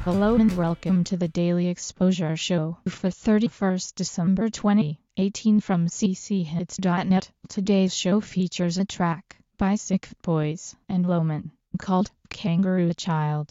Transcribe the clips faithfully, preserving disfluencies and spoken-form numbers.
Hello and welcome to the Daily Exposure Show for thirty-first December twenty eighteen from c c hits dot net. Today's show features a track by Sick Boys and Loman called Kangaroo Child.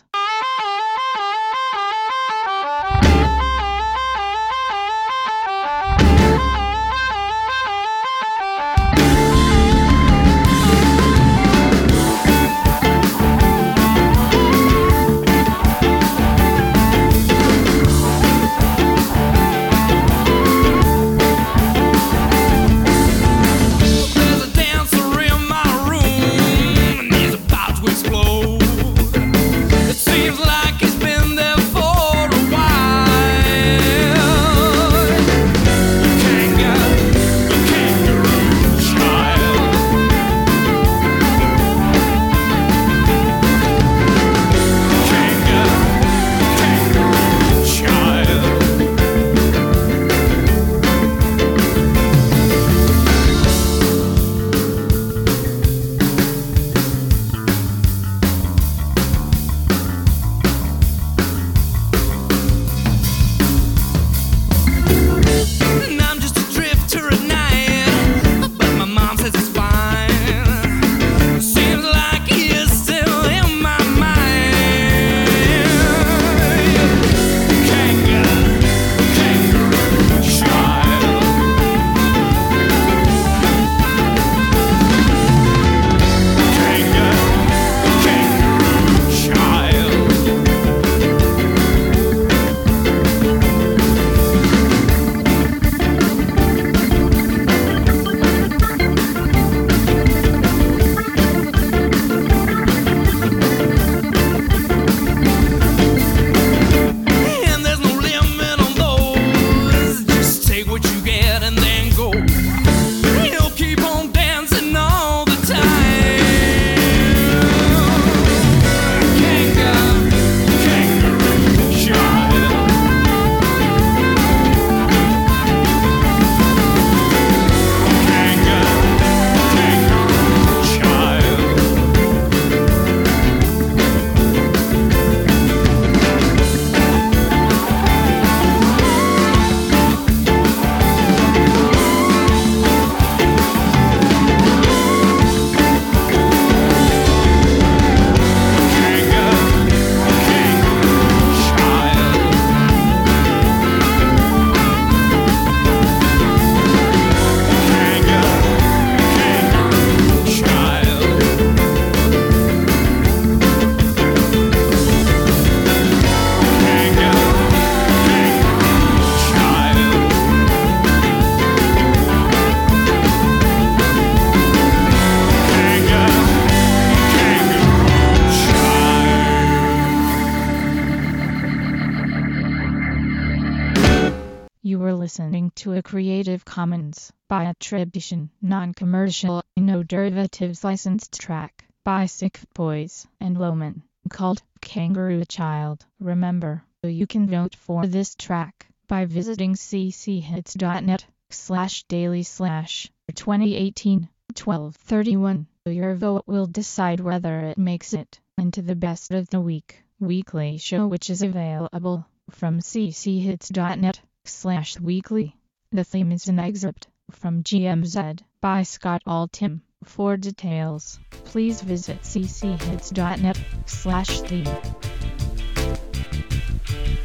You were listening to a Creative Commons by attribution, non-commercial, no derivatives licensed track by Sick Boys and Loman called Kangaroo Child. Remember, you can vote for this track by visiting c c hits dot net slash daily slash twenty eighteen twelve thirty-one. Your vote will decide whether it makes it into the best of the week weekly show, which is available from c c hits dot net slash weekly. The theme is an excerpt from G M Z by Scott Altham. For details, please visit c c hits dot net slash theme.